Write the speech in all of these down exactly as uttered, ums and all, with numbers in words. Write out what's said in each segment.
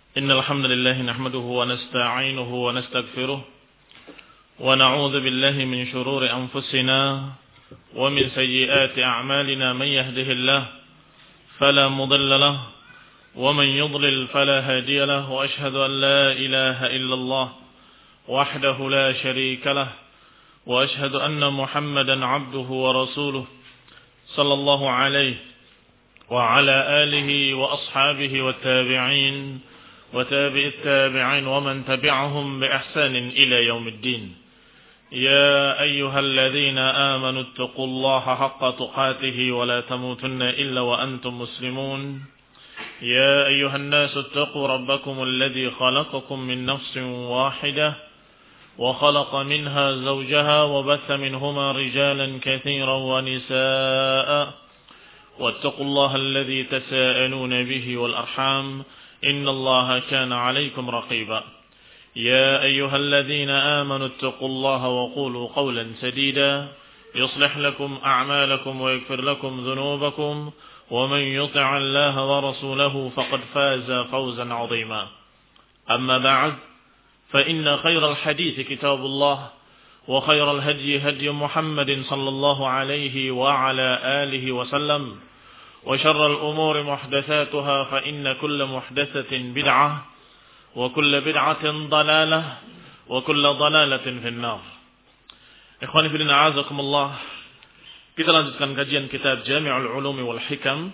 إن الحمد لله نحمده ونستعينه ونستغفره ونعوذ بالله من شرور أنفسنا ومن سيئات أعمالنا. من يهده الله فلا مضل له ومن يضلل فلا هادي له، وأشهد أن لا إله إلا الله وحده لا شريك له، وأشهد أن محمدا عبده ورسوله صلى الله عليه وعلى آله وأصحابه والتابعين وتابع التابعين ومن تبعهم بإحسان إلى يوم الدين. يا أيها الذين آمنوا اتقوا الله حق تقاته ولا تموتن إلا وأنتم مسلمون. يا أيها الناس اتقوا ربكم الذي خلقكم من نفس واحدة وخلق منها زوجها وبث منهما رجالا كثيرا ونساء، واتقوا الله الذي تساءلون به والأرحام إن الله كان عليكم رقيبا. يا أيها الذين آمنوا اتقوا الله وقولوا قولا سديدا يصلح لكم أعمالكم ويغفر لكم ذنوبكم، ومن يطع الله ورسوله فقد فاز فوزا عظيما. أما بعد، فإن خير الحديث كتاب الله، وخير الهدي هدي محمد صلى الله عليه وعلى آله وسلم، وشر الأمور محدثاتها، فإن كل محدثة بدعة وكل بدعة ضلالة وكل ضلالة في النار. Ikhwani fillah, a'azakumullah. Kita lanjutkan kajian kitab Jami'ul Ulumi wal Hikam,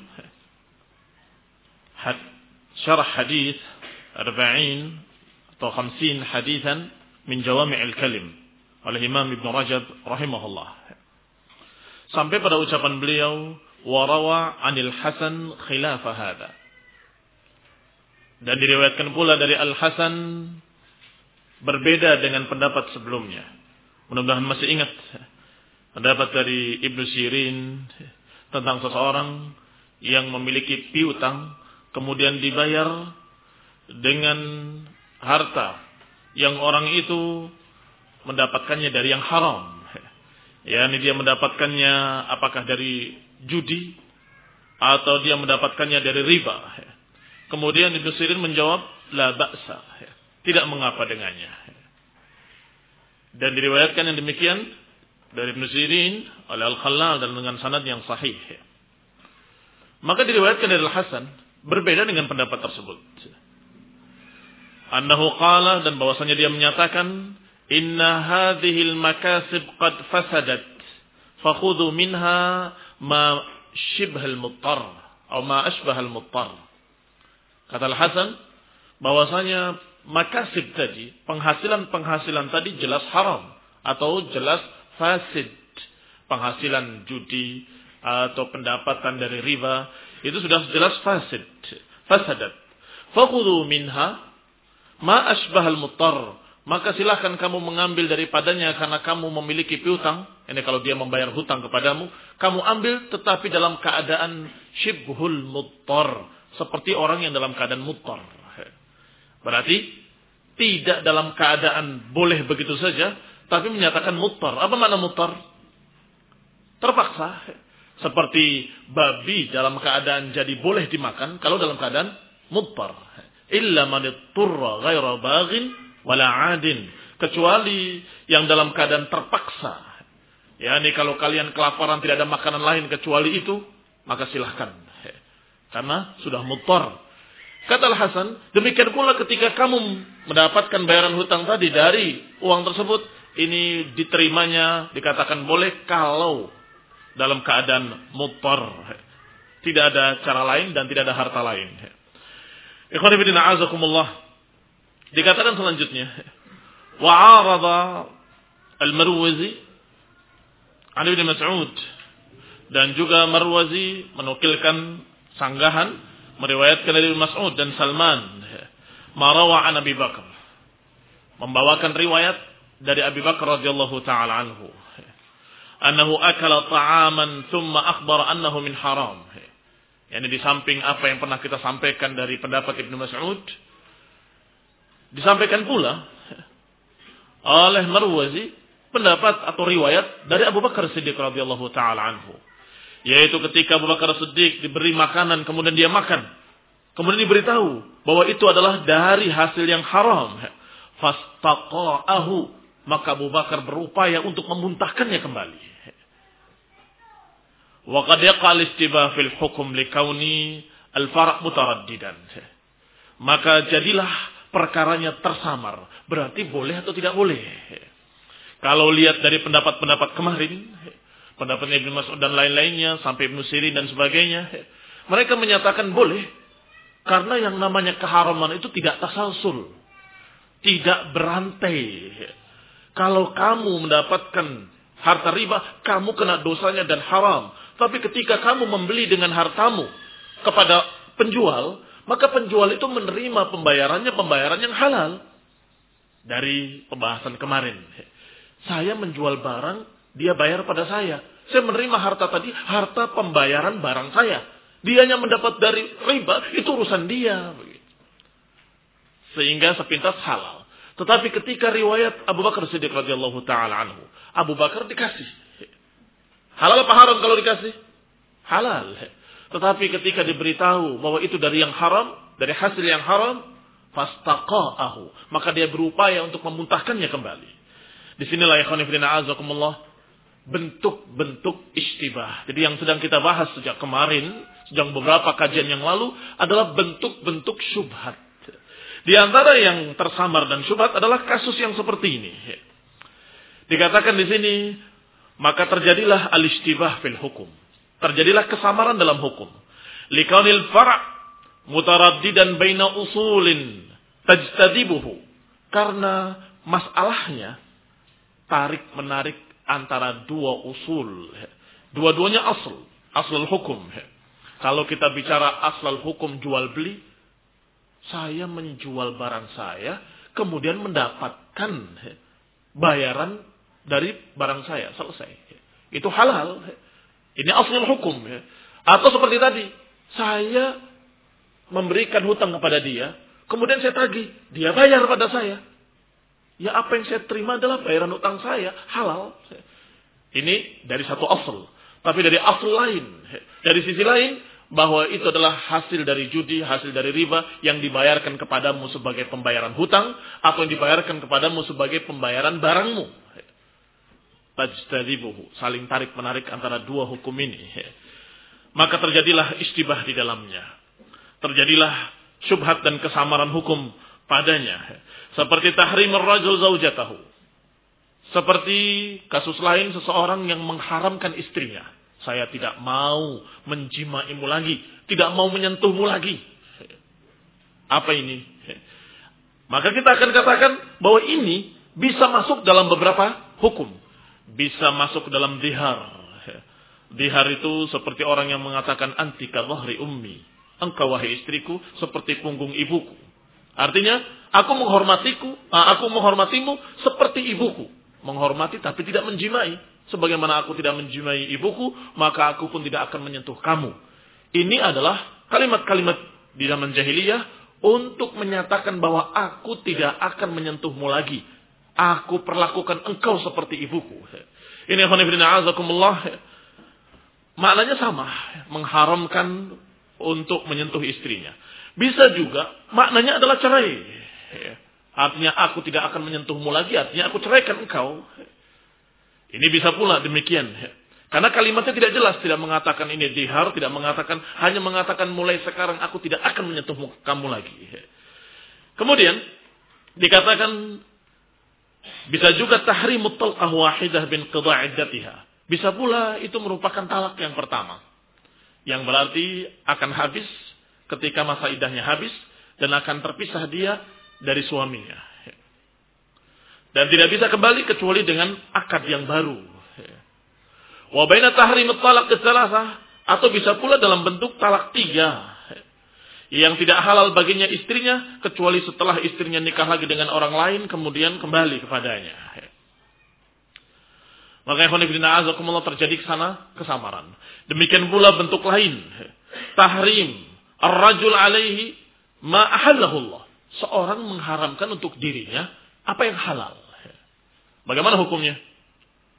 syarah hadis arba'in atau khamsin hadisan min Jawami'il Kalim oleh Imam Ibn Rajab rahimahullah. Sampai pada ucapan beliau, warawa anil Hasan khilafa hadha. Dan diriwayatkan pula dari Al-Hasan berbeda dengan pendapat sebelumnya. Mudah-mudahan masih ingat pendapat dari Ibnu Sirin tentang seseorang yang memiliki piutang kemudian dibayar dengan harta yang orang itu mendapatkannya dari yang haram. yakni dia mendapatkannya apakah dari judi atau dia mendapatkannya dari riba. Kemudian Ibnu Sirin menjawab, la ba'sa, tidak mengapa dengannya. Dan diriwayatkan yang demikian dari Ibnu Sirin oleh Al-Khallal dan dengan sanad yang sahih. Maka diriwayatkan dari Al-Hasan berbeda dengan pendapat tersebut. Annahu qala, dan bahwasanya dia menyatakan, inna hadhil makasib qad fasadat fakhudhu minha ma shibhal muttar atau ma ashbahal muttar. Kata Al-Hasan bahwasanya makasib tadi, penghasilan-penghasilan tadi jelas haram atau jelas fasid. Penghasilan judi atau pendapatan dari riba itu sudah jelas fasid, fasadat. Fakhudhu minha ma ashbahal muttar. Maka silahkan kamu mengambil daripadanya karena kamu memiliki piutang. Ini kalau dia membayar hutang kepadamu, kamu ambil tetapi dalam keadaan shibhul muttar, seperti orang yang dalam keadaan muttar. Berarti tidak dalam keadaan boleh begitu saja, tapi menyatakan muttar. Apa makna muttar? Terpaksa. Seperti babi dalam keadaan jadi boleh dimakan kalau dalam keadaan muttar. Illa man itturra ghaira baghin wala 'adin, kecuali yang dalam keadaan terpaksa. Yani kalau kalian kelaparan tidak ada makanan lain kecuali itu, maka silahkan. Karena sudah muttar. Kata Al-Hasan, demikian pula ketika kamu mendapatkan bayaran hutang tadi dari uang tersebut, ini diterimanya, dikatakan boleh kalau dalam keadaan muttar. Tidak ada cara lain dan tidak ada harta lain. Ikhwani fillah, a'azakumullah. Dikatakan selanjutnya, wa'arada al-Marwazi an Ibn Mas'ud, dan juga Marwazi menukilkan sanggahan meriwayatkan dari Mas'ud dan Salman, marawa an Abi Bakar, membawakan riwayat dari Abi Bakar radhiyallahu taala anhu, annahu akala ta'aman thumma akhbara annahu min haram. Yani di samping apa yang pernah kita sampaikan dari pendapat Ibnu Mas'ud, disampaikan pula oleh Marwazi pendapat atau riwayat dari Abu Bakar Siddiq radhiyallahu taala anhu, yaitu ketika Abu Bakar Siddiq diberi makanan kemudian dia makan, Kemudian diberitahu bahwa itu adalah dari hasil yang haram. Fastaqa'ahu, maka Abu Bakar berupaya untuk memuntahkannya kembali. Wa qad yaqal istibah fil hukm likauni al-far' mutaraddidan. Maka jadilah perkaranya tersamar. Berarti boleh atau tidak boleh. Kalau lihat dari pendapat-pendapat kemarin, pendapat Ibnu Mas'ud dan lain-lainnya, sampai Ibnu Sirin dan sebagainya, mereka menyatakan boleh. Karena yang namanya keharaman itu tidak tasalsul. Tidak berantai. Kalau kamu mendapatkan harta riba, kamu kena dosanya dan haram. Tapi ketika kamu membeli dengan hartamu kepada penjual, maka penjual itu menerima pembayarannya, pembayaran yang halal. Dari pembahasan kemarin. Saya menjual barang, dia bayar pada saya. Saya menerima harta tadi, harta pembayaran barang saya. Dianya mendapat dari riba, itu urusan dia. Sehingga sepintas halal. Tetapi ketika riwayat Abu Bakar Siddiq radhiyallahu ta'ala anhu, Abu Bakar dikasih. Halal apa haram kalau dikasih? Halal. Tetapi ketika diberitahu bahwa itu dari yang haram, dari hasil yang haram, fastaqa'ahu, maka dia berupaya untuk memuntahkannya kembali. Disinilah ya khonifidina azakumullah, bentuk-bentuk ishtibah. Jadi yang sedang kita bahas sejak kemarin, sejak beberapa kajian yang lalu, adalah bentuk-bentuk syubhat. Di antara yang tersamar dan syubhat adalah kasus yang seperti ini. Dikatakan di sini, maka terjadilah al-ishtibah fil hukum. Terjadilah kesamaran dalam hukum. Likaunil far' mutaraddidan baina usulin tajtadibuhu. Karena masalahnya tarik-menarik antara dua usul. Dua-duanya asal. Asal hukum. Kalau kita bicara asal hukum jual beli, saya menjual barang saya, kemudian mendapatkan bayaran dari barang saya. Selesai. Itu halal. Ini asal hukum. Atau seperti tadi, saya memberikan hutang kepada dia, kemudian saya tagih, dia bayar pada saya. Ya apa yang saya terima adalah bayaran hutang saya, halal. Ini dari satu asal. Tapi dari asal lain, dari sisi lain, bahwa itu adalah hasil dari judi, hasil dari riba, yang dibayarkan kepadamu sebagai pembayaran hutang, atau yang dibayarkan kepadamu sebagai pembayaran barangmu. Tajtadibuhu, saling tarik-menarik antara dua hukum ini. Maka terjadilah istibah di dalamnya. Terjadilah syubhat dan kesamaran hukum padanya. Seperti tahrim ar-rajul zaujatahu. Seperti kasus lain seseorang yang mengharamkan istrinya. Saya tidak mau menjimaimu lagi. Tidak mau menyentuhmu lagi. Apa ini? Maka kita akan katakan bahwa ini bisa masuk dalam beberapa hukum. Bisa masuk dalam dihar. Dihar itu seperti orang yang mengatakan anti ka dhahri ummi. Engkau wahai istriku seperti punggung ibuku. Artinya, aku menghormatiku, aku menghormatimu seperti ibuku. Menghormati tapi tidak menjimai. Sebagaimana aku tidak menjimai ibuku, maka aku pun tidak akan menyentuh kamu. Ini adalah kalimat-kalimat di zaman jahiliyah untuk menyatakan bahwa aku tidak akan menyentuhmu lagi. Aku perlakukan engkau seperti ibuku. Ini khonifidina azakumullah. Maknanya sama. Mengharamkan untuk menyentuh istrinya. Bisa juga maknanya adalah cerai. Artinya aku tidak akan menyentuhmu lagi. Artinya aku ceraikan engkau. Ini bisa pula demikian. Karena kalimatnya tidak jelas. Tidak mengatakan ini dihar. Tidak mengatakan. Hanya mengatakan mulai sekarang aku tidak akan menyentuh kamu lagi. Kemudian. Dikatakan. Bisa juga tahrimut talqah wahidah bin qida' iddatiha. Bisa pula itu merupakan talak yang pertama. Yang berarti akan habis ketika masa iddahnya habis. Dan akan terpisah dia dari suaminya. Dan tidak bisa kembali kecuali dengan akad yang baru. Wa baina tahrimut talaq tsalasah, atau bisa pula dalam bentuk talak tiga. Yang tidak halal baginya istrinya kecuali setelah istrinya nikah lagi dengan orang lain kemudian kembali kepadanya. Maka khonifidina azakumullah terjadi ke sana kesamaran. Demikian pula bentuk lain. Tahrim ar-rajul alaihi ma ahallahu Allah. Seorang mengharamkan untuk dirinya apa yang halal. Bagaimana hukumnya?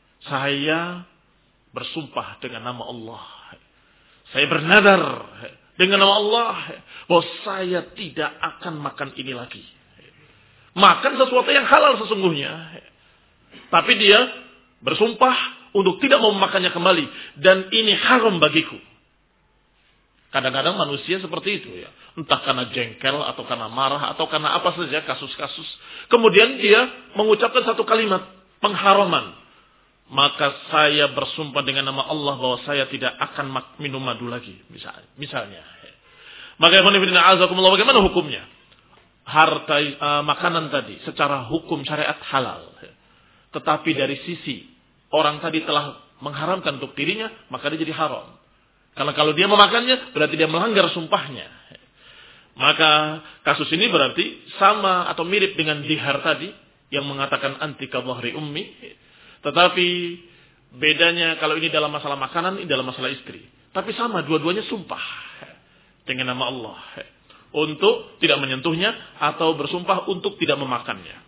Saya bersumpah dengan nama Allah. Saya bernadar dengan nama Allah bahwa saya tidak akan makan ini lagi. Makan sesuatu yang halal sesungguhnya. Tapi dia bersumpah untuk tidak mau memakannya kembali. Dan ini haram bagiku. Kadang-kadang manusia seperti itu ya. Entah karena jengkel atau karena marah atau karena apa saja kasus-kasus. Kemudian dia mengucapkan satu kalimat pengharaman. Maka saya bersumpah dengan nama Allah bahwa saya tidak akan minum madu lagi. Misalnya. misalnya. Maka bagaimana hukumnya? Harta uh, makanan tadi secara hukum syariat halal. Tetapi dari sisi orang tadi telah mengharamkan untuk dirinya, maka dia jadi haram. Karena kalau dia memakannya, berarti dia melanggar sumpahnya. Maka kasus ini berarti sama atau mirip dengan Dihar tadi, yang mengatakan anti ka dhahri ummi. Tetapi bedanya kalau ini dalam masalah makanan, ini dalam masalah istri. Tapi sama, dua-duanya sumpah dengan nama Allah. Untuk tidak menyentuhnya, atau bersumpah untuk tidak memakannya.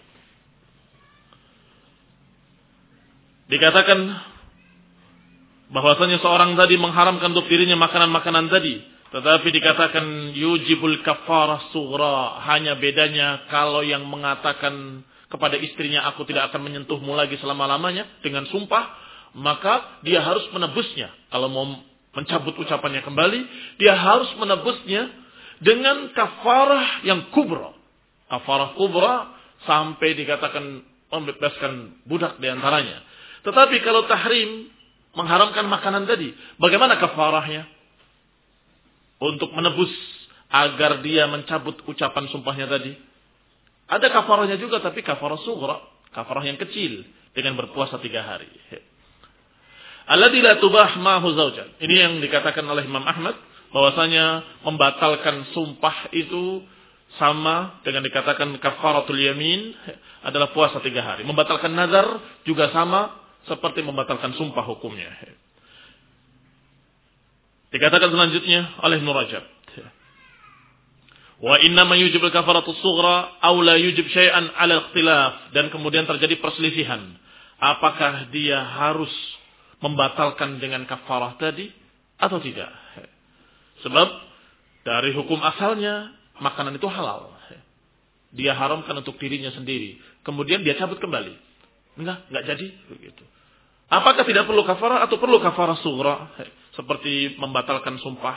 Dikatakan bahwasanya seorang tadi mengharamkan untuk dirinya makanan-makanan tadi. Tetapi dikatakan yujibul kafarah sughra. Hanya bedanya kalau yang mengatakan kepada istrinya aku tidak akan menyentuhmu lagi selama-lamanya dengan sumpah. Maka dia harus menebusnya. Kalau mau mencabut ucapannya kembali. Dia harus menebusnya dengan kafarah yang kubra. Kafarah kubra sampai dikatakan membebaskan budak diantaranya. Tetapi kalau tahrim mengharamkan makanan tadi, bagaimana kafarahnya? Untuk menebus agar dia mencabut ucapan sumpahnya tadi. Ada kafarahnya juga, tapi kafarah sughra, kafarah yang kecil dengan berpuasa tiga hari. Alladzi la tubah ma'hu zaujan. Ini yang dikatakan oleh Imam Ahmad bahwasanya membatalkan sumpah itu sama dengan dikatakan kafaratul yamin adalah puasa tiga hari. Membatalkan nazar juga sama seperti membatalkan sumpah hukumnya. Dikatakan selanjutnya oleh Ibnu Rajab. Wa inna ma yujibul kafaratus sughra aw la yujib syai'an 'ala ikhtilaf. Dan kemudian terjadi perselisihan. Apakah dia harus membatalkan dengan kafarah tadi atau tidak? Sebab dari hukum asalnya makanan itu halal. Dia haramkan untuk dirinya sendiri. Kemudian dia cabut kembali. Enggak, enggak jadi begitu. Apakah tidak perlu kafarah atau perlu kafarah sughra seperti membatalkan sumpah?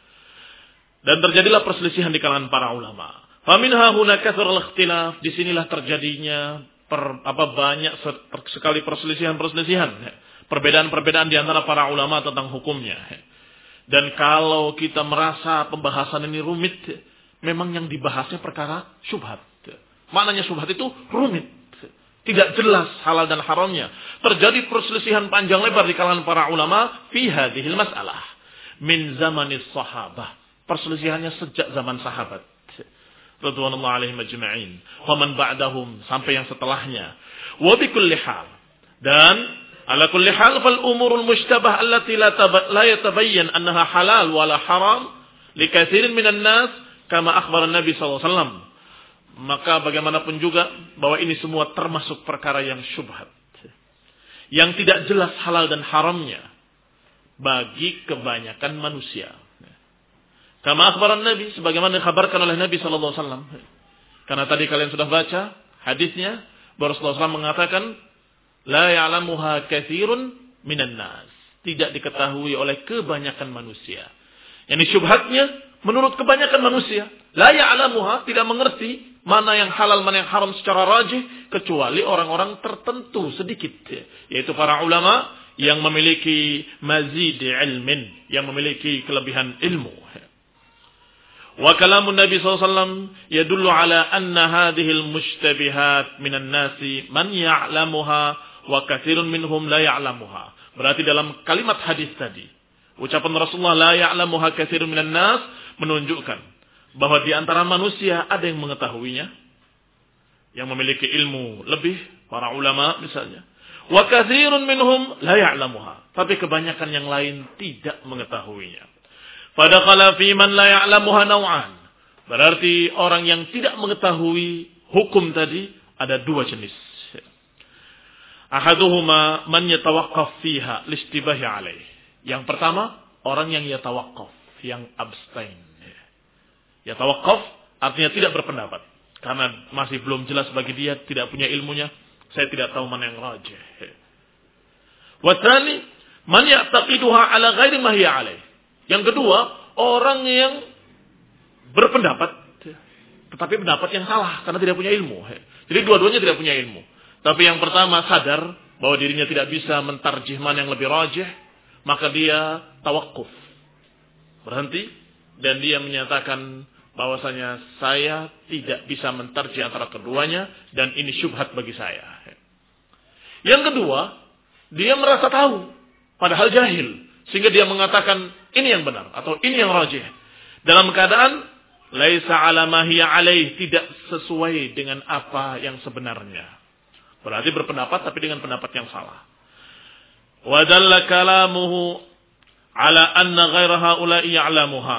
Dan terjadilah perselisihan di kalangan para ulama. Fa minha huna katsarul ikhtilaf. Di sinilah terjadinya per, apa banyak sekali perselisihan-perselisihan, perbedaan-perbedaan di antara para ulama tentang hukumnya. Dan kalau kita merasa pembahasan ini rumit, memang yang dibahasnya perkara syubhat. Maknanya syubhat itu rumit. Tidak jelas halal dan haramnya. Terjadi perselisihan panjang lebar di kalangan para ulama fi hadhil mas'alah min zamanis sahabah. Perselisihannya sejak zaman sahabat radhiyallahu alaihim ajma'in, wa man ba'dahum sampai yang setelahnya. Wa bi kulli hal. Dan ala kulli hal fal umurul mushtabah allati la la yatabayyan annaha halal wala haram li katsirin minan nas kama akhbara Nabi sallallahu alaihi wasallam. Maka bagaimanapun juga bahwa ini semua termasuk perkara yang syubhat. Yang tidak jelas halal dan haramnya bagi kebanyakan manusia. Kama akhbaran Nabi, sebagaimana dikhabarkan oleh Nabi sallallahu alaihi wasallam. Karena tadi kalian sudah baca hadisnya, bahwa Rasulullah sallallahu alaihi wasallam mengatakan, la ya'lamuha katsirun minan nas. Tidak diketahui oleh kebanyakan manusia. Yang syubhatnya menurut kebanyakan manusia, la ya'lamuha, tidak mengerti mana yang halal, mana yang haram secara rajih, kecuali orang-orang tertentu sedikit. Yaitu para ulama yang memiliki mazid ilmin, yang memiliki kelebihan ilmu. Wa kalamun Nabi sallallahu alaihi wasallam yadullu ala anna hadhil mushtabihat minan nasi man ya'lamuha wa katsirun minhum la ya'lamuha. Berarti dalam kalimat hadis tadi, ucapan Rasulullah la ya'lamuha katsirun minan nas menunjukkan bahwa di antara manusia ada yang mengetahuinya, yang memiliki ilmu lebih, para ulama misalnya. Wa katsirun minhum la ya'lamuha. Tapi kebanyakan yang lain tidak mengetahuinya. Fadakhala fi man la ya'lamuha naw'an. Berarti orang yang tidak mengetahui hukum tadi ada dua jenis. Ahaduhuma man yatawaqqaf fiha listibahi alaih. Yang pertama, orang yang yatawaqqaf, yang abstain. Ya tawakuf artinya tidak berpendapat. Karena masih belum jelas bagi dia, tidak punya ilmunya. Saya tidak tahu mana yang rajih. Wa tsani man ya'taqiduha ala ghairi ma hiya alaih. Yang kedua, orang yang berpendapat tetapi pendapat yang salah karena tidak punya ilmu. Jadi dua-duanya tidak punya ilmu. Tapi yang pertama sadar bahwa dirinya tidak bisa mentarjih mana yang lebih rajih, maka dia tawakuf. Berhenti dan dia menyatakan bahwasanya saya tidak bisa mentarjih antara keduanya dan ini syubhat bagi saya. Yang kedua, dia merasa tahu padahal jahil sehingga dia mengatakan ini yang benar atau ini yang rajih. Dalam keadaan laisa ala ma hiya alaih, tidak sesuai dengan apa yang sebenarnya. Berarti berpendapat tapi dengan pendapat yang salah. Wa dalla kalamuhu ala anna ghaira haula'i ya'lamuha.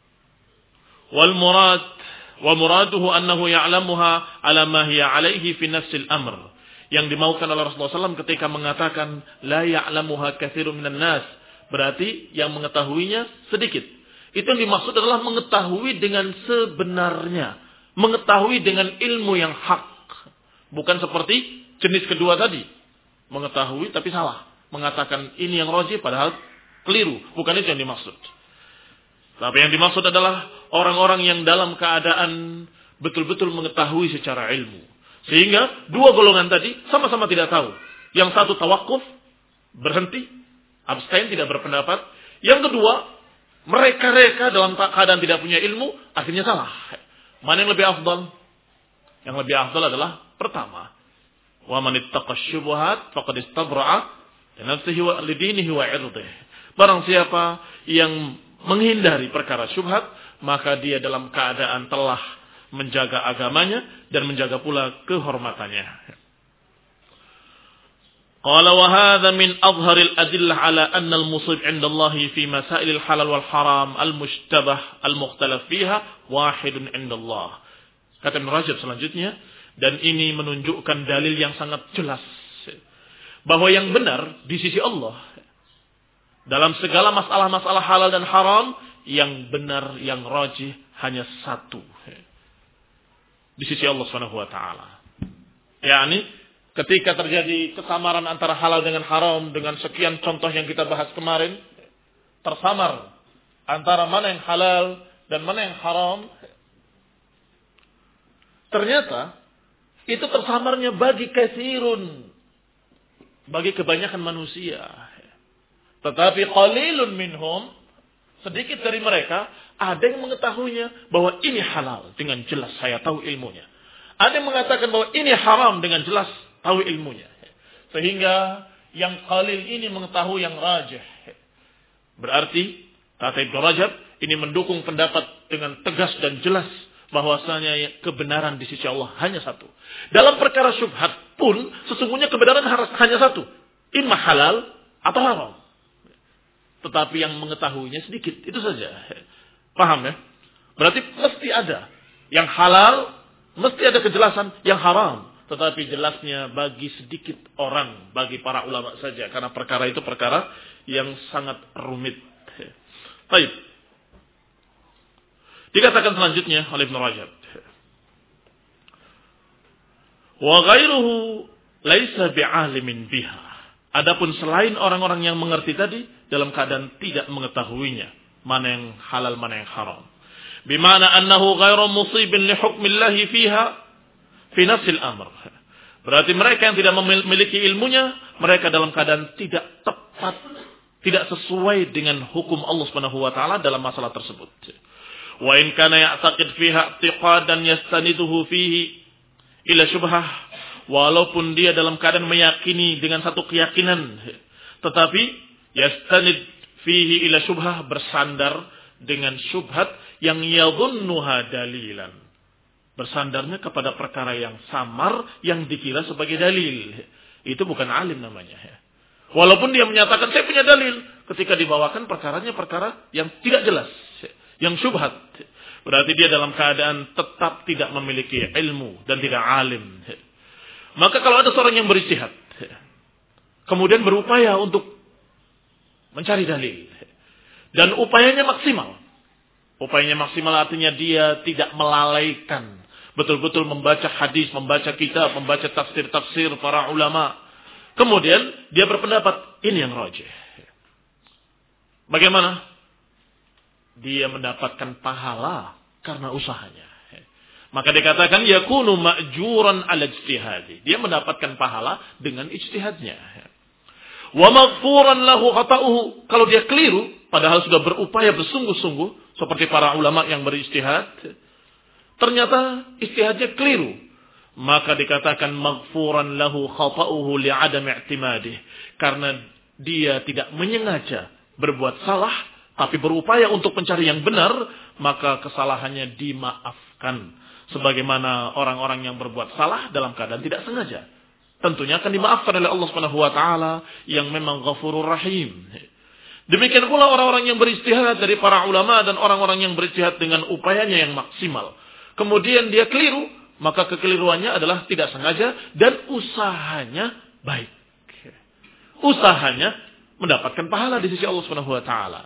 Wal murad wa muraduhu annahu ya'lamuha ala ma hiya alaihi fi nafsil amr. Yang dimaukan oleh Rasulullah shallallahu alaihi wasallam ketika mengatakan la ya'lamuha katsirun minan nas, berarti yang mengetahuinya sedikit. Itu yang dimaksud adalah mengetahui dengan sebenarnya. Mengetahui dengan ilmu yang hak. Bukan seperti jenis kedua tadi. Mengetahui tapi salah. Mengatakan ini yang rajih padahal keliru. Bukan itu yang dimaksud. Tapi yang dimaksud adalah orang-orang yang dalam keadaan betul-betul mengetahui secara ilmu. Sehingga dua golongan tadi sama-sama tidak tahu. Yang satu tawakuf, berhenti, abstain, tidak berpendapat. Yang kedua, mereka-reka dalam keadaan tidak punya ilmu, akhirnya salah. Mana yang lebih afdal? Yang lebih afdal adalah pertama, wa man ittaqa syubhat faqad istabra'a li nafsihi wa li dinihi wa 'irdihi. Barang siapa yang menghindari perkara syubhat, maka dia dalam keadaan telah menjaga agamanya dan menjaga pula kehormatannya. Qala wa hadha min adharil adillah ala anna al-musib 'inda Allah fi masailil halal wal haram al-mushtabah al-mukhtalaf fiha wahidun 'inda Allah. Kata Ibnu Rajab selanjutnya, dan ini menunjukkan dalil yang sangat jelas bahwa yang benar di sisi Allah dalam segala masalah-masalah halal dan haram, yang benar, yang rajih hanya satu di sisi Allah Subhanahu wa taala. yakni ketika terjadi kesamaran antara halal dengan haram dengan sekian contoh yang kita bahas kemarin, tersamar antara mana yang halal dan mana yang haram, ternyata itu tersamarnya bagi katsirun, bagi kebanyakan manusia. Tetapi qalilun minhum, sedikit dari mereka ada yang mengetahuinya bahwa ini halal dengan jelas, saya tahu ilmunya. Ada yang mengatakan bahwa ini haram dengan jelas, tahu ilmunya. Sehingga yang qalil ini mengetahui yang rajih. Berarti kata Ibnu Rajab ini mendukung pendapat dengan tegas dan jelas bahwasanya kebenaran di sisi Allah hanya satu. Dalam perkara syubhat pun sesungguhnya kebenaran harus hanya satu, imma halal atau haram. Tetapi yang mengetahuinya sedikit, itu saja. Paham ya? Berarti mesti ada yang halal, mesti ada kejelasan yang haram. Tetapi jelasnya bagi sedikit orang, bagi para ulama saja. Karena perkara itu perkara yang sangat rumit. Baik. Dikatakan selanjutnya oleh Ibnu Rajab. Wa ghairuhu laisa bi'alimin biha. Adapun selain orang-orang yang mengerti tadi, dalam keadaan tidak mengetahuinya. Mana yang halal, mana yang haram. Bimana annahu ghairu musibin li hukmillahi fiha fi nafsil amr. Berarti mereka yang tidak memiliki ilmunya, mereka dalam keadaan tidak tepat, tidak sesuai dengan hukum Allah Subhanahu wa taala dalam masalah tersebut. Wa in kana ya'taqid fiha i'tiqadan yastaniduhu fihi ila syubhah, walaupun dia dalam keadaan meyakini dengan satu keyakinan, tetapi yastanid fihi ila syubhah, bersandar dengan syubhat yang yadhunnuha dalilan. Bersandarnya kepada perkara yang samar yang dikira sebagai dalil. Itu bukan alim namanya. Walaupun dia menyatakan saya punya dalil, ketika dibawakan perkaranya perkara yang tidak jelas, yang syubhat. Berarti dia dalam keadaan tetap tidak memiliki ilmu dan tidak alim. Maka kalau ada seorang yang beristihad, kemudian berupaya untuk mencari dalil, dan upayanya maksimal, Upayanya maksimal artinya dia tidak melalaikan. Betul-betul membaca hadis, membaca kitab, membaca tafsir-tafsir para ulama. Kemudian dia berpendapat, ini yang rajih. Bagaimana? Dia mendapatkan pahala karena usahanya. Maka dikatakan yakunu ma'juran ala ijtihadi. Dia mendapatkan pahala dengan ijtihadnya. Wa maghfuran lahu khata'uhu. Kalau dia keliru, padahal sudah berupaya bersungguh-sungguh seperti para ulama yang berijtihad, ternyata ijtihadnya keliru, maka dikatakan maghfuran lahu khata'uhu li'adam i'timadih, karena dia tidak menyengaja berbuat salah tapi berupaya untuk mencari yang benar, maka kesalahannya dimaafkan sebagaimana orang-orang yang berbuat salah dalam keadaan tidak sengaja. Tentunya akan dimaafkan oleh Allah Subhanahu wa taala yang memang Ghafurur Rahim. Demikian pula orang-orang yang berijtihad dari para ulama dan orang-orang yang berijtihad dengan upayanya yang maksimal. Kemudian dia keliru, maka kekeliruannya adalah tidak sengaja dan usahanya baik. Usahanya mendapatkan pahala di sisi Allah Subhanahu wa taala.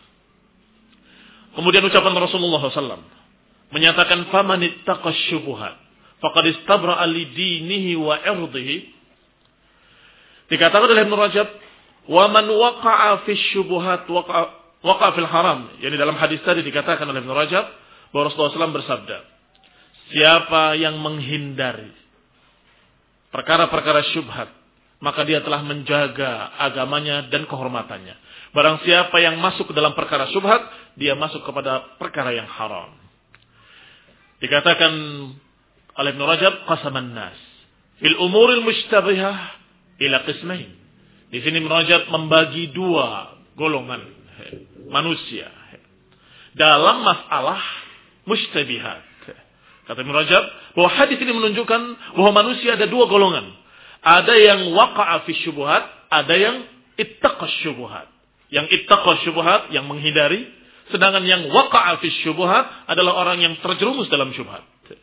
Kemudian ucapan Rasulullah shallallahu alaihi wasallam menyatakan faman ittaqa syubuhat faqad istabra'a li dinihi wa 'irdihi. Dikatakan oleh Ibnu Rajab, wa man waqa'a fi syubuhat waqa'a waqa'a fil haram. Yani dalam hadis tadi dikatakan oleh Ibnu Rajab bahwa Rasulullah shallallahu alaihi wasallam bersabda, siapa yang menghindari perkara-perkara syubhat, maka dia telah menjaga agamanya dan kehormatannya. Barang siapa yang masuk ke dalam perkara syubhat, dia masuk kepada perkara yang haram. Dikatakan oleh Ibnu Rajab, qasaman nas fil umuril mushtabihah ila qismain. Di sini Ibnu Rajab membagi dua golongan manusia dalam masalah mushtabihat. Kata Ibnu Rajab bahwa hadis ini menunjukkan bahwa manusia ada dua golongan. Ada yang waqa'a fi syubuhat, ada yang ittaqa syubuhat. Yang ittaqa syubuhat, yang menghindari, sedangkan yang waqa'a fi syubuhat adalah orang yang terjerumus dalam syubhat.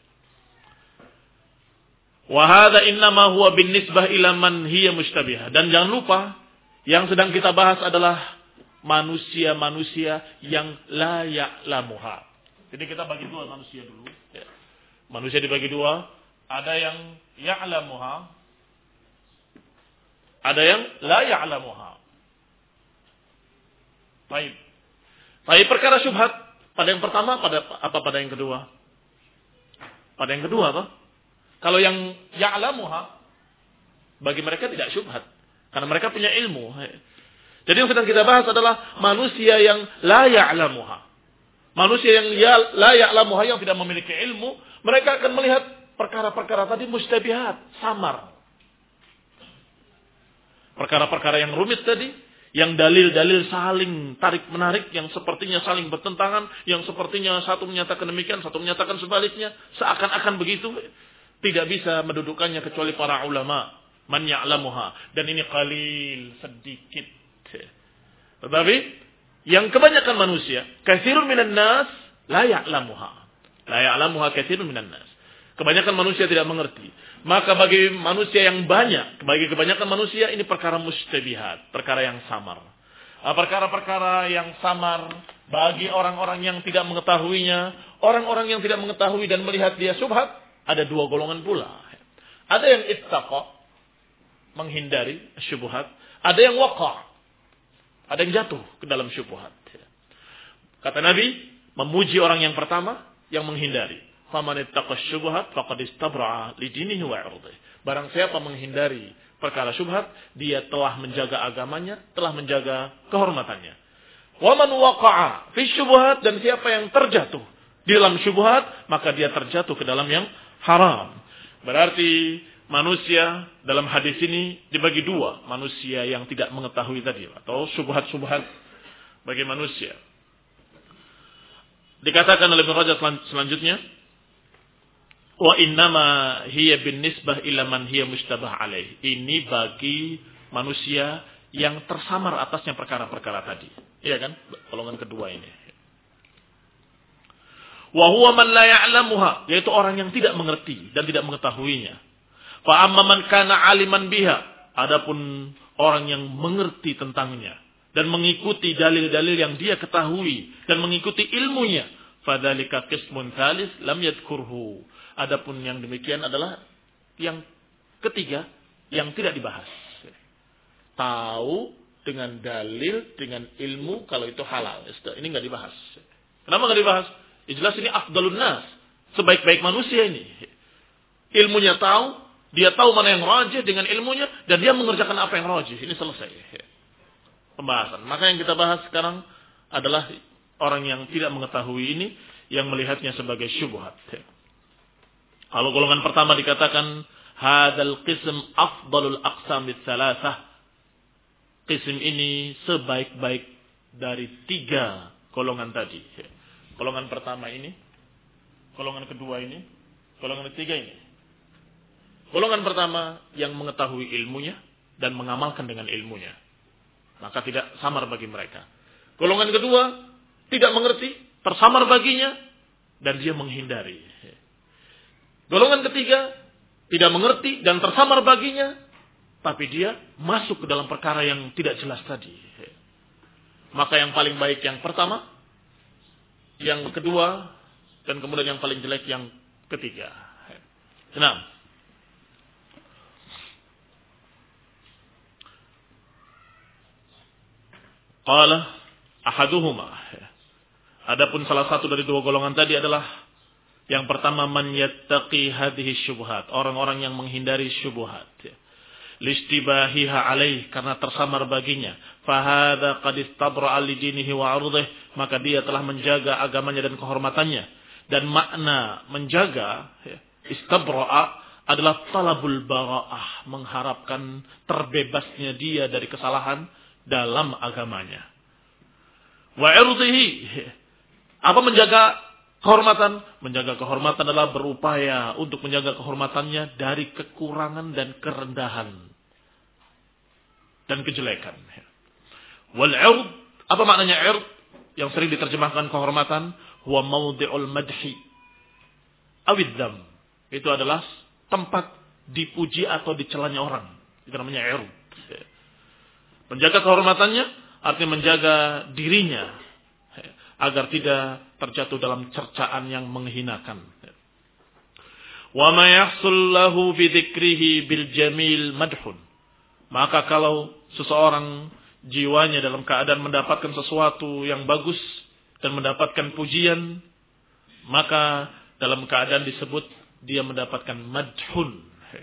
Wa hadza innama huwa binnisbah ila man hiya mushtabihah. Dan jangan lupa yang sedang kita bahas adalah manusia-manusia yang la ya'lamuha. Jadi kita bagi dua manusia dulu. Manusia dibagi dua, ada yang ya'lamuha, ada yang la ya'lamuha. Baik. Baik, perkara syubhat pada yang pertama, pada apa pada yang kedua? Pada yang kedua apa? Kalau yang ya'lamuha, bagi mereka tidak syubhat karena mereka punya ilmu. Jadi yang sedang kita bahas adalah manusia yang la ya'lamuha. Manusia yang ya, la ya'lamuha, yang tidak memiliki ilmu, mereka akan melihat perkara-perkara tadi mustabihat, samar. Perkara-perkara yang rumit tadi, yang dalil-dalil saling tarik-menarik, yang sepertinya saling bertentangan, yang sepertinya satu menyatakan demikian, satu menyatakan sebaliknya, seakan-akan begitu, tidak bisa mendudukannya kecuali para ulama, man ya'lamuha. Dan ini qalil, sedikit. Tetapi yang kebanyakan manusia, katsirun minan nas la ya'lamuha. La ya'lamuha katsirun minan nas. Kebanyakan manusia tidak mengerti. Maka bagi manusia yang banyak, bagi kebanyakan manusia ini perkara mustabihat, perkara yang samar. Perkara-perkara yang samar bagi orang-orang yang tidak mengetahuinya, orang-orang yang tidak mengetahui dan melihat dia syubhat, ada dua golongan pula. Ada yang ittaqa, menghindari syubhat, ada yang waqa', ada yang jatuh ke dalam syubhat. Kata Nabi, memuji orang yang pertama yang menghindari. Faman ittaqa syubhat faqad istabra'a li dinihi wa 'irdihi. Barang siapa menghindari perkara syubhat, dia telah menjaga agamanya, telah menjaga kehormatannya. Wa man waqa'a fi syubhat, dan siapa yang terjatuh di dalam syubhat, maka dia terjatuh ke dalam yang haram. Berarti manusia dalam hadis ini dibagi dua, manusia yang tidak mengetahui tadi atau syubhat-syubhat bagi manusia. Dikatakan oleh Ibnu Rajab selanjutnya, wa innama hiya binnisbah ila man hiya mustabah alaih. Ini bagi manusia yang tersamar atasnya perkara-perkara tadi. Iya kan? Golongan kedua ini. Wa huwa man la ya'lamuha, yaitu orang yang tidak mengerti dan tidak mengetahuinya. Fa amma man kana aliman biha, adapun orang yang mengerti tentangnya dan mengikuti dalil-dalil yang dia ketahui dan mengikuti ilmunya, Fadzalika qismun tsalis lam yadhkurhu. Adapun yang demikian adalah yang ketiga yang tidak dibahas. Tahu dengan dalil, dengan ilmu kalau itu halal. Ini enggak dibahas. Kenapa enggak dibahas? Ya jelas ini afdalun nas. Sebaik-baik manusia ini. Ilmunya tahu, dia tahu mana yang rajih dengan ilmunya dan dia mengerjakan apa yang rajih. Ini selesai. Pembahasan. Maka yang kita bahas sekarang adalah orang yang tidak mengetahui ini yang melihatnya sebagai syubhat. Kalau golongan pertama dikatakan hadzal qism afdalul aqsam ats-tsalatsah. Qism ini sebaik-baik dari tiga golongan tadi. Golongan pertama ini, golongan kedua ini, golongan ketiga ini. Golongan pertama yang mengetahui ilmunya dan mengamalkan dengan ilmunya. Maka tidak samar bagi mereka. Golongan kedua tidak mengerti, tersamar baginya dan dia menghindari. Golongan ketiga tidak mengerti dan tersamar baginya, tapi dia masuk ke dalam perkara yang tidak jelas tadi. Maka yang paling baik yang pertama, yang kedua, dan kemudian yang paling jelek yang ketiga. Nah, qala ahaduhuma. Adapun salah satu dari dua golongan tadi adalah yang pertama, man yattaqi hadhihi syubhat, orang-orang yang menghindari syubhat. Listibahiha alaih, karena tersamar baginya. Fahadha qad istabra'a li dinihi wa 'ardhihi, maka dia telah menjaga agamanya dan kehormatannya. Dan makna menjaga istabra'a adalah talabul bara'ah, mengharapkan terbebasnya dia dari kesalahan dalam agamanya. Wa 'ardhihi, apa menjaga kehormatan? Menjaga kehormatan adalah berupaya untuk menjaga kehormatannya dari kekurangan dan kerendahan dan kejelekan. Wal 'ird, apa maknanya 'ird? Yang sering diterjemahkan kehormatan, huwa mawdi'ul madhi awid dzam. Itu adalah tempat dipuji atau dicelanya orang. Itu namanya 'ird. Menjaga kehormatannya artinya menjaga dirinya agar tidak terjatuh dalam cercaan yang menghinakan. Wa ma yahsul lahu bi dzikrihi bil jamil madhun. Maka kalau seseorang jiwanya dalam keadaan mendapatkan sesuatu yang bagus dan mendapatkan pujian, maka dalam keadaan disebut dia mendapatkan madhun.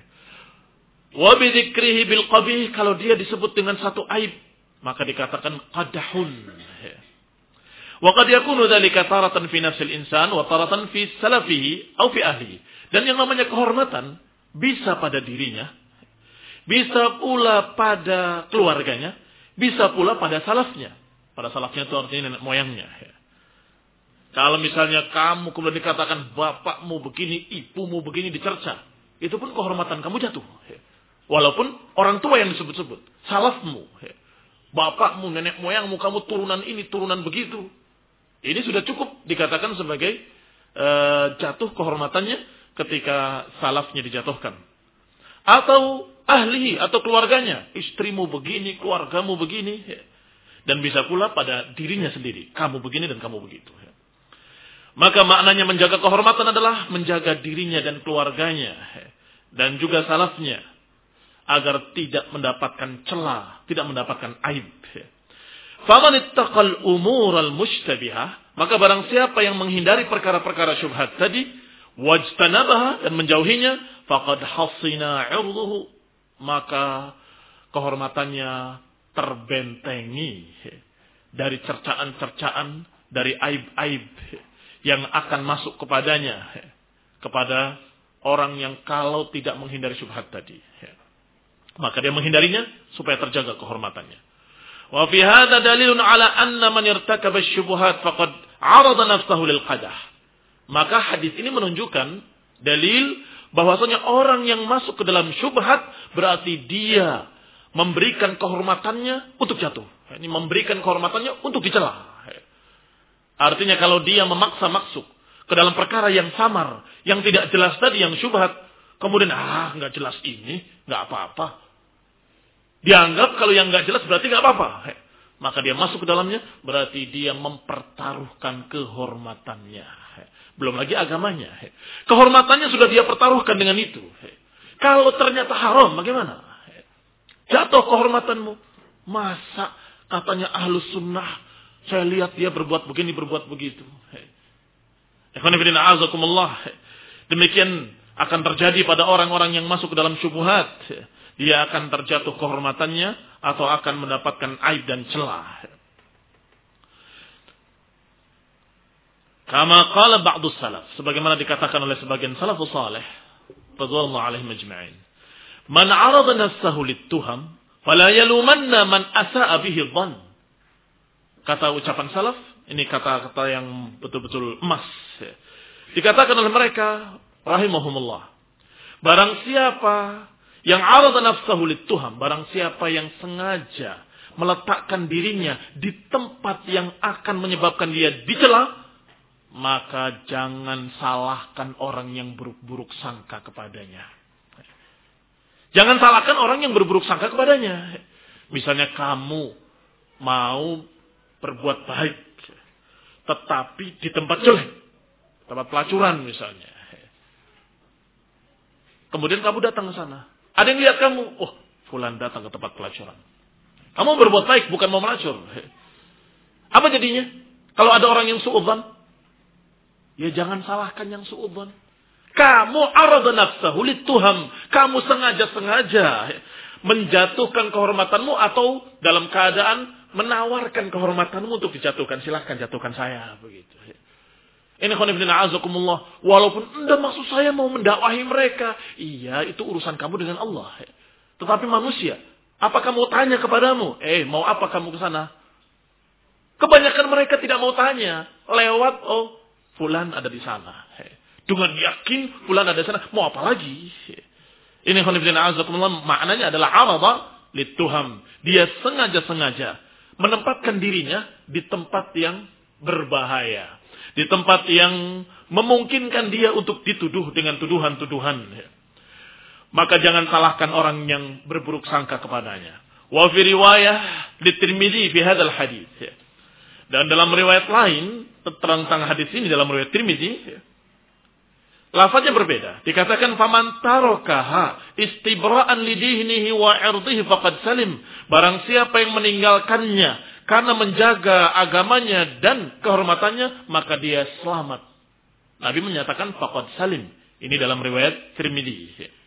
Wa bi dzikrihi bil qabih, kalau dia disebut dengan satu aib, maka dikatakan qadhun. Wa qad yakunu dzalika taratan fi nafsil insan wa taratan fi salafihi aw fi ahlihi. Dan yang namanya kehormatan bisa pada dirinya, bisa pula pada keluarganya, bisa pula pada salafnya. Pada salafnya itu artinya nenek moyangnya. Kalau misalnya kamu kemudian dikatakan bapakmu begini, ibumu begini, dicerca, itu pun kehormatan kamu jatuh. Walaupun orang tua yang disebut-sebut, salafmu, bapakmu, nenek moyangmu, kamu turunan ini, turunan begitu. Ini sudah cukup dikatakan sebagai uh, jatuh kehormatannya ketika salafnya dijatuhkan. Atau ahlihi, atau keluarganya. Istrimu begini, keluargamu begini. Dan bisa pula pada dirinya sendiri. Kamu begini dan kamu begitu. Maka maknanya menjaga kehormatan adalah menjaga dirinya dan keluarganya. Dan juga salafnya. Agar tidak mendapatkan celah, tidak mendapatkan aib. Faman ittaqal umural mushtabihah, maka barang siapa yang menghindari perkara-perkara syubhat tadi, wajtanabaha, dan menjauhinya, faqad hasina 'irduhu, maka kehormatannya terbentengi dari cercaan-cercaan, dari aib-aib yang akan masuk kepadanya, kepada orang yang kalau tidak menghindari syubhat tadi. Maka dia menghindarinya supaya terjaga kehormatannya. Wa fi hadza dalilun ala anna man irtakaba asy-syubuhat faqad 'arada nafsahu lil qadah. Maka hadis ini menunjukkan dalil bahwasanya orang yang masuk ke dalam syubhat berarti dia memberikan kehormatannya untuk jatuh. Ini memberikan kehormatannya untuk dicela. Artinya kalau dia memaksa masuk ke dalam perkara yang samar, yang tidak jelas tadi, yang syubhat, kemudian ah enggak jelas ini, enggak apa-apa. Dianggap kalau yang enggak jelas berarti enggak apa-apa. maka dia masuk ke dalamnya, berarti dia mempertaruhkan kehormatannya. Belum lagi agamanya. Kehormatannya sudah dia pertaruhkan dengan itu. Kalau ternyata haram, bagaimana? Jatuh kehormatanmu. Masa katanya ahlus sunnah, saya lihat dia berbuat begini, berbuat begitu. Demikian akan terjadi pada orang-orang yang masuk ke dalam syubhat. Dia akan terjatuh kehormatannya atau akan mendapatkan aib dan celah. Kama qala ba'du salaf, sebagaimana dikatakan oleh sebagian salafus salih radhiyallahu alaihim ajma'in. Man 'arada nafsahu lit-tuham fala yalumanna man asa'a bihi dhann. Kata ucapan salaf, ini kata-kata yang betul-betul emas. Dikatakan oleh mereka rahimahumullah, barang siapa yang 'arada nafsahu lit-tuham, barang siapa yang sengaja meletakkan dirinya di tempat yang akan menyebabkan dia dicela, maka jangan salahkan orang yang buruk-buruk sangka kepadanya. Jangan salahkan orang yang berburuk sangka kepadanya. Misalnya kamu mau berbuat baik, tetapi di tempat jelek, tempat pelacuran misalnya. Kemudian kamu datang ke sana. Ada yang lihat kamu, oh, fulan datang ke tempat pelacuran. Kamu berbuat baik, bukan mau melacur. Apa jadinya? Kalau ada orang yang suudzon, ya jangan salahkan yang suudzon. Kamu arada nafsahu lit-tuham. Kamu sengaja-sengaja menjatuhkan kehormatanmu atau dalam keadaan menawarkan kehormatanmu untuk dijatuhkan. Silahkan jatuhkan saya. Begitu. Ini khonifdina azakumullah. Walaupun anda maksud saya mau mendakwahi mereka. Iya, itu urusan kamu dengan Allah. Tetapi manusia, apakah mau tanya kepadamu? Eh, mau apa kamu ke sana? Kebanyakan mereka tidak mau tanya. Lewat, oh, fulan ada di sana. Dengan yakin fulan ada di sana. Mau apa lagi? Ini khonifdina azakumullah. Maknanya adalah arada lit-tuham. Dia sengaja-sengaja menempatkan dirinya di tempat yang berbahaya. Di tempat yang memungkinkan dia untuk dituduh dengan tuduhan-tuduhan. Maka jangan salahkan orang yang berburuk sangka kepadanya. Wa fi riwayah li Tirmidzi fi hadzal hadits. Dan dalam riwayat lain tentang hadis ini, dalam riwayat Tirmidzi, lafaznya berbeda. Dikatakan faman tarakaha istibra'an lidihnihi wa 'irdihi faqad salim. Barang siapa yang meninggalkannya karena menjaga agamanya dan kehormatannya, maka dia selamat. Nabi menyatakan faqad salim. Ini dalam riwayat Tirmidzi.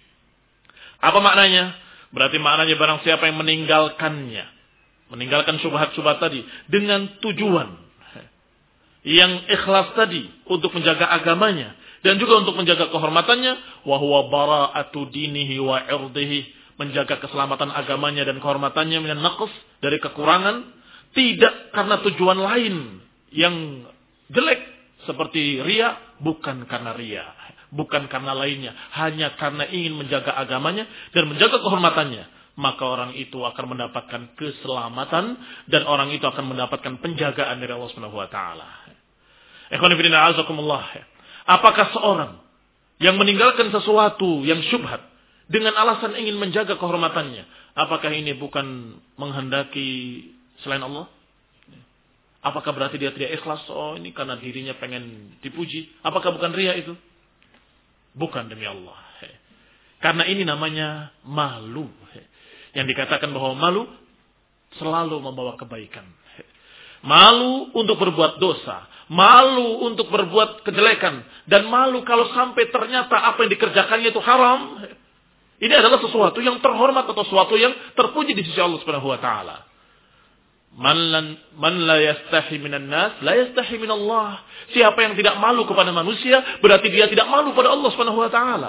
Apa maknanya? Berarti maknanya barang siapa yang meninggalkannya, meninggalkan syubhat-syubhat tadi dengan tujuan yang ikhlas tadi untuk menjaga agamanya dan juga untuk menjaga kehormatannya, wa huwa bara'atu dinihi wa 'irdihi, menjaga keselamatan agamanya dan kehormatannya minan naqs, dari kekurangan, tidak karena tujuan lain yang jelek seperti riya, bukan karena riya, bukan karena lainnya, hanya karena ingin menjaga agamanya dan menjaga kehormatannya, maka orang itu akan mendapatkan keselamatan dan orang itu akan mendapatkan penjagaan dari Allah Subhanahu wa taala. Ikhwan fillah azakumullah. Apakah seorang yang meninggalkan sesuatu yang syubhat dengan alasan ingin menjaga kehormatannya, apakah ini bukan menghendaki selain Allah? Apakah berarti dia tidak ikhlas? Oh, ini karena dirinya pengen dipuji. Apakah bukan riya itu? Bukan, demi Allah. Karena ini namanya malu. Yang dikatakan bahwa malu selalu membawa kebaikan. Malu untuk berbuat dosa. Malu untuk berbuat kejelekan. Dan malu kalau sampai ternyata apa yang dikerjakannya itu haram. Ini adalah sesuatu yang terhormat atau sesuatu yang terpuji di sisi Allah Subhanahu wa taala. Man, lan, man la yastahi minan nas, la yastahi min Allah. Siapa yang tidak malu kepada manusia, berarti dia tidak malu pada Allah Subhanahu wa taala.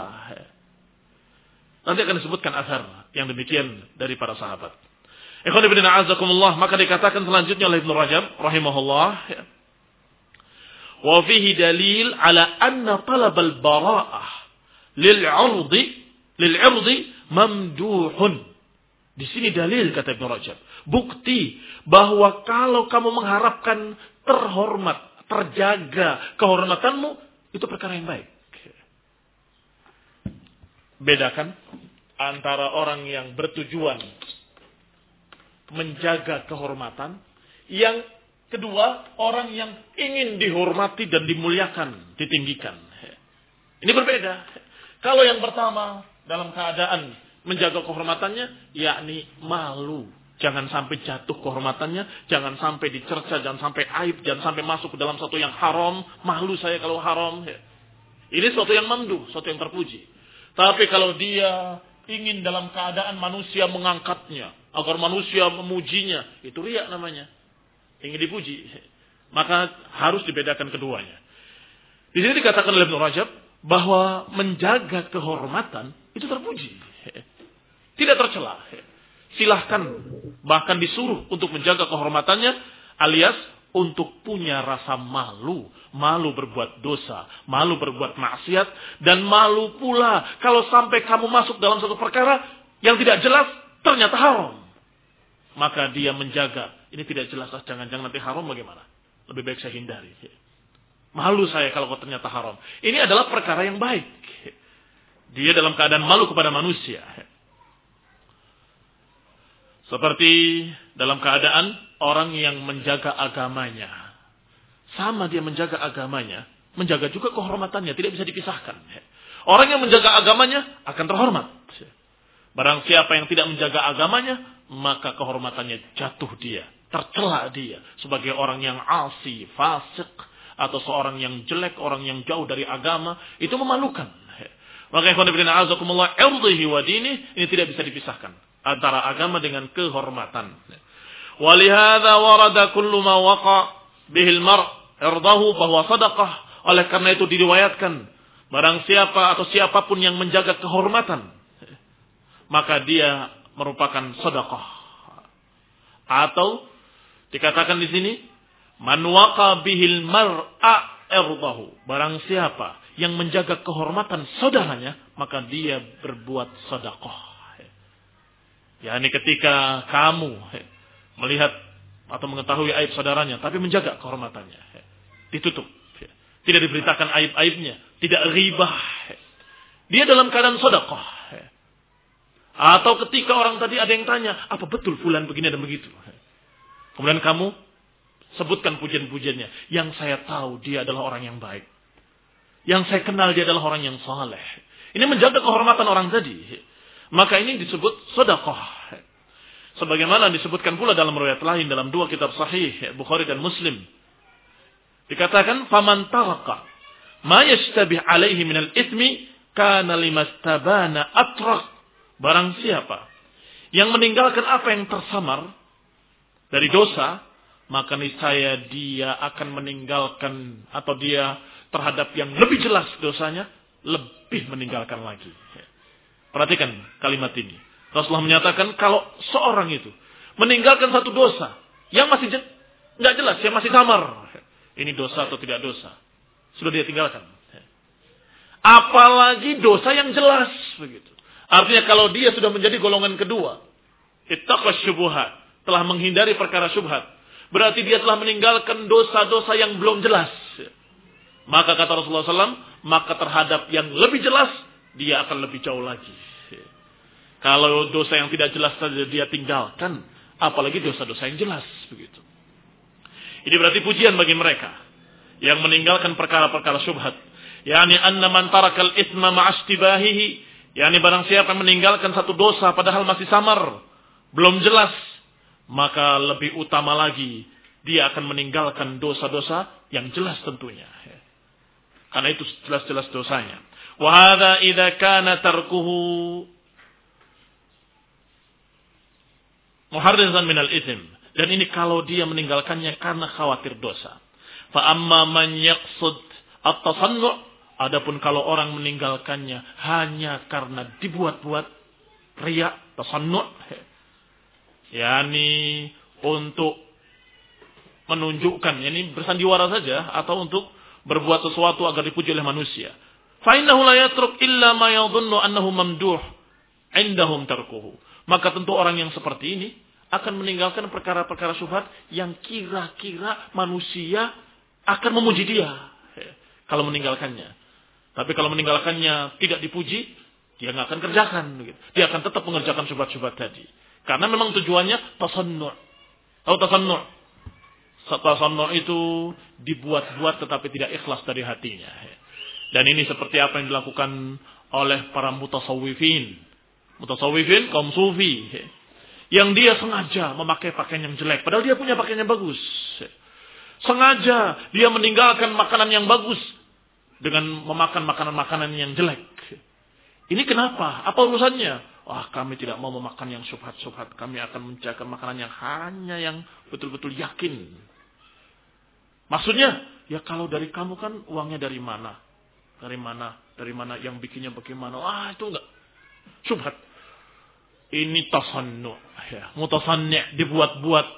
Nanti akan disebutkan asar yang demikian dari para sahabat. Ikhwan fillah azakumullah, maka dikatakan selanjutnya oleh Ibnu Rajab rahimahullah, wa fihi dalil ala anna talab al-bara'ah lil 'irdi lil 'irdi mamduhun. Di sini dalil, kata Ibnu Rajab, bukti bahwa kalau kamu mengharapkan terhormat, terjaga kehormatanmu, itu perkara yang baik. Bedakan antara orang yang bertujuan menjaga kehormatan Yang kedua, orang yang ingin dihormati dan dimuliakan, ditinggikan. Ini berbeda. Kalau yang pertama, dalam keadaan menjaga kehormatannya, yakni malu. Jangan sampai jatuh kehormatannya, jangan sampai dicerca, jangan sampai aib, jangan sampai masuk ke dalam sesuatu yang haram. Malu saya kalau haram. Ini sesuatu yang mamduh, sesuatu yang terpuji. Tapi kalau dia ingin dalam keadaan manusia mengangkatnya, agar manusia memujinya, itu riya namanya. Ingin dipuji. Maka harus dibedakan keduanya. Di sini dikatakan oleh Ibnu Rajab bahwa menjaga kehormatan itu terpuji. Tidak tercela. Silahkan bahkan disuruh untuk menjaga kehormatannya alias untuk punya rasa malu. Malu berbuat dosa. Malu berbuat maksiat. Dan malu pula kalau sampai kamu masuk dalam satu perkara yang tidak jelas ternyata haram. Maka dia menjaga. Ini tidak jelas. Jangan-jangan nanti haram bagaimana? Lebih baik saya hindari. Malu saya kalau ternyata haram. Ini adalah perkara yang baik. Dia dalam keadaan malu kepada manusia. Seperti dalam keadaan orang yang menjaga agamanya. Sama dia menjaga agamanya. Menjaga juga kehormatannya. Tidak bisa dipisahkan. Orang yang menjaga agamanya akan terhormat. Barang siapa yang tidak menjaga agamanya, maka kehormatannya jatuh dia. Tercela dia. Sebagai orang yang asi, fasik. Atau seorang yang jelek, orang yang jauh dari agama. Itu memalukan. Maka ikhwan fillah a'azakumullah, irdihi wa dini, ini tidak bisa dipisahkan. Antara agama dengan kehormatan. Walihada warada kullu ma waqa bihil mar' irdahu bahwa sadaqah. Oleh karena itu diriwayatkan. Barang siapa atau siapapun yang menjaga kehormatan. Maka dia merupakan sedekah. Atau dikatakan di sini, man waqa bihil mar'a irdahu. Barang siapa yang menjaga kehormatan saudaranya, maka dia berbuat sedekah. yakni ketika kamu melihat atau mengetahui aib saudaranya, tapi menjaga kehormatannya, ditutup, tidak diberitakan aib-aibnya, tidak ribah, dia dalam keadaan sedekah. Atau ketika orang tadi ada yang tanya, apa betul fulan begini dan begitu, kemudian kamu sebutkan pujian-pujiannya, yang saya tahu dia adalah orang yang baik, yang saya kenal dia adalah orang yang saleh. Ini menjaga kehormatan orang tadi. Maka ini disebut sedekah. Sebagaimana disebutkan pula dalam riwayat lain dalam dua kitab sahih Bukhari dan Muslim. Dikatakan faman taraka ma yashtabih alaihi minal itsmi kana limastabana atraq. Barang siapa yang meninggalkan apa yang tersamar dari dosa, maka niscaya dia akan meninggalkan atau dia terhadap yang lebih jelas dosanya lebih meninggalkan lagi. Perhatikan kalimat ini. Rasulullah menyatakan kalau seorang itu meninggalkan satu dosa yang masih nggak jelas, yang masih samar, ini dosa atau tidak dosa, sudah dia tinggalkan. Apalagi dosa yang jelas begitu. Artinya kalau dia sudah menjadi golongan kedua, ittaqas syubhat, telah menghindari perkara syubhat, berarti dia telah meninggalkan dosa-dosa yang belum jelas. Maka kata Rasulullah shallallahu alaihi wasallam, maka terhadap yang lebih jelas dia akan lebih jauh lagi. Kalau dosa yang tidak jelas saja dia tinggalkan, apalagi dosa-dosa yang jelas begitu. Ini berarti pujian bagi mereka yang meninggalkan perkara-perkara syubhat. Yani anna man tarakal itsma ma'astibahihi, yani barang siapa yang meninggalkan satu dosa padahal masih samar, belum jelas, maka lebih utama lagi dia akan meninggalkan dosa-dosa yang jelas tentunya. Karena itu jelas-jelas dosanya. Wa hadza idza kana tarkuhu muharrizan minal itsm. Dan ini kalau dia meninggalkannya karena khawatir dosa. Fa amma man yaqsud at-tasannu', adapun kalau orang meninggalkannya hanya karena dibuat-buat, riya, tasannu', yakni untuk menunjukkan, yakni bersandiwara saja atau untuk berbuat sesuatu agar dipuji oleh manusia. Fa innahu la yatruk illa ma yadhunnu annahu mamduh indahum tarkuhu. Maka tentu orang yang seperti ini akan meninggalkan perkara-perkara syubhat yang kira-kira manusia akan memuji dia kalau meninggalkannya. Tapi kalau meninggalkannya tidak dipuji, dia nggak akan kerjakan. Dia akan tetap mengerjakan syubhat-syubhat tadi. Karena memang tujuannya tasannu'. Tahu tasannu'? Tasannu itu dibuat-buat tetapi tidak ikhlas dari hatinya. Dan ini seperti apa yang dilakukan oleh para mutasawwifin. Mutasawwifin kaum sufi. Yang dia sengaja memakai pakaian yang jelek. Padahal dia punya pakaian yang bagus. Sengaja dia meninggalkan makanan yang bagus. Dengan memakan makanan-makanan yang jelek. Ini kenapa? Apa urusannya? Wah, kami tidak mau memakan yang syubhat-syubhat. Kami akan menjaga makanan yang hanya yang betul-betul yakin. Maksudnya, ya kalau dari kamu kan uangnya dari mana? Dari mana? Dari mana yang bikinnya bagaimana? Ah, itu enggak. Syubhat. Ini tasannu. Ya, mutasanni' dibuat-buat.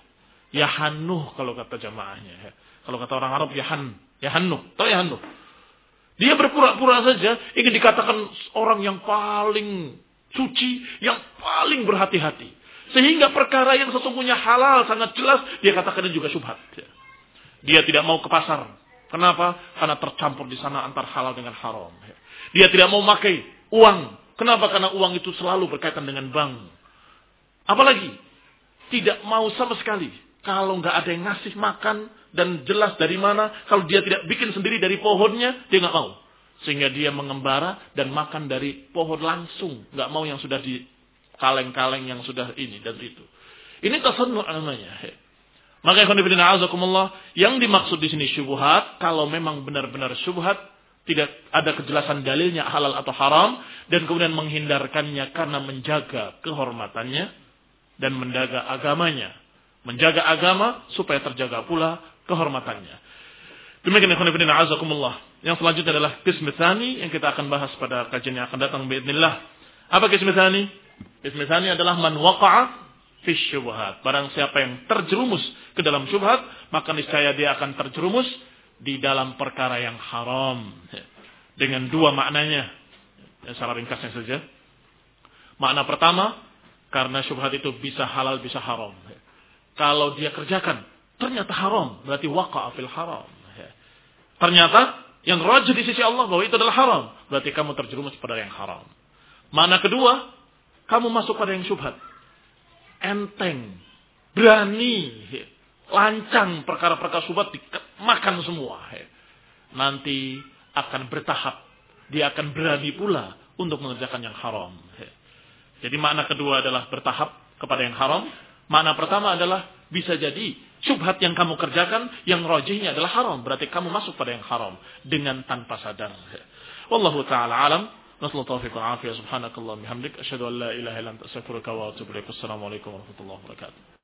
Yahannuh kalau kata jamaahnya. Ya. Kalau kata orang Arab, yahan. Yahannuh. Tahu yahannuh? Dia berpura-pura saja ingin dikatakan orang yang paling suci, yang paling berhati-hati. Sehingga perkara yang sesungguhnya halal sangat jelas, dia katakan juga syubhat. Ya. Dia tidak mau ke pasar. Kenapa? Karena tercampur di sana antara halal dengan haram. Dia tidak mau pakai uang. Kenapa? Karena uang itu selalu berkaitan dengan bank. Apalagi, tidak mau sama sekali. Kalau nggak ada yang ngasih makan dan jelas dari mana. Kalau dia tidak bikin sendiri dari pohonnya, dia nggak mau. Sehingga dia mengembara dan makan dari pohon langsung. Nggak mau yang sudah di kaleng-kaleng yang sudah ini dan itu. Ini tasannu namanya. Maka ikhwan fillah azakumullah, yang dimaksud di sini syubhat, kalau memang benar-benar syubhat, tidak ada kejelasan dalilnya halal atau haram, dan kemudian menghindarkannya karena menjaga kehormatannya dan menjaga agamanya. Menjaga agama supaya terjaga pula kehormatannya. Demikian ikhwan fillah azakumullah. Yang selanjutnya adalah qism tsani yang kita akan bahas pada kajian yang akan datang باذنillah. Apa qism tsani? Qism tsani adalah man waqa'a fi syubhat. Barang siapa yang terjerumus ke dalam syubhat, maka niscaya dia akan terjerumus di dalam perkara yang haram. Dengan dua maknanya. Secara ringkasnya saja. Makna pertama, karena syubhat itu bisa halal, bisa haram. Kalau dia kerjakan, ternyata haram. Berarti waqa'a fil haram. Ternyata yang rajih di sisi Allah bahwa itu adalah haram. Berarti kamu terjerumus pada yang haram. Makna kedua, kamu masuk pada yang syubhat. Enteng, berani, lancang perkara-perkara syubhat dimakan semua. Nanti akan bertahap. Dia akan berani pula untuk mengerjakan yang haram. Jadi makna kedua adalah bertahap kepada yang haram. Makna pertama adalah bisa jadi syubhat yang kamu kerjakan yang rajihnya adalah haram. Berarti kamu masuk pada yang haram dengan tanpa sadar. Wallahu ta'ala alam. نسأل الله التوفيق والعافية سبحانك اللهم وبحمدك أشهد أن لا إله إلا أنت أستغفرك وأتوب إليك السلام عليكم ورحمة الله وبركاته